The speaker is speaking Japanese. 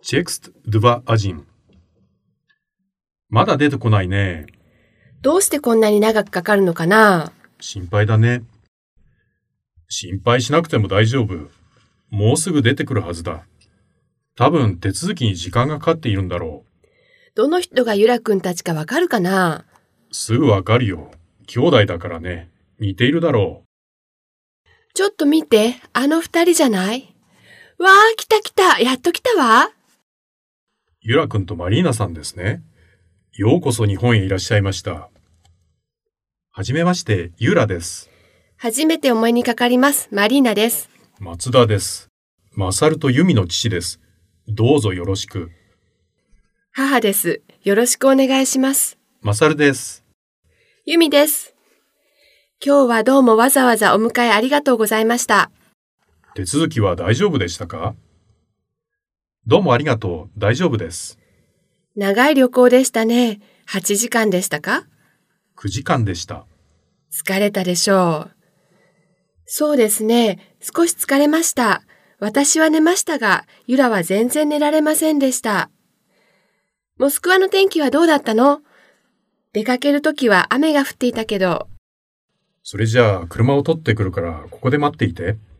Текст 2.1 まだ出てこないね。 どうしてこんなに長くかかるのかな？ 心配だね。心配しなくても大丈夫。もうすぐ出てくるはずだ。多分手続きに時間がかかっているんだろう。 どの人がゆらくんたちかわかるかな？ すぐわかるよ。兄弟だからね。似ているだろう。 ちょっと見て、あの二人じゃない？わあ、来た来た、やっと来たわ。 ゆらくんとマリーナさんですね。ようこそ日本へいらっしゃいました。はじめまして、ゆらです。 初めてお目にかかります、マリーナです。 松田です。マサルとユミの父です。どうぞよろしく。 母です。よろしくお願いします。 マサルです。 ユミです。今日はどうもわざわざお迎えありがとうございました。 手続きは大丈夫でしたか？どうもありがとう。大丈夫です。 長い旅行でしたね。8時間でしたか 9時間でした。 疲れたでしょう。そうですね。少し疲れました。私は寝ましたが、ユラは全然寝られませんでした。モスクワの天気はどうだったの？出かけるときは雨が降っていたけど。 それじゃあ車を取ってくるからここで待っていて。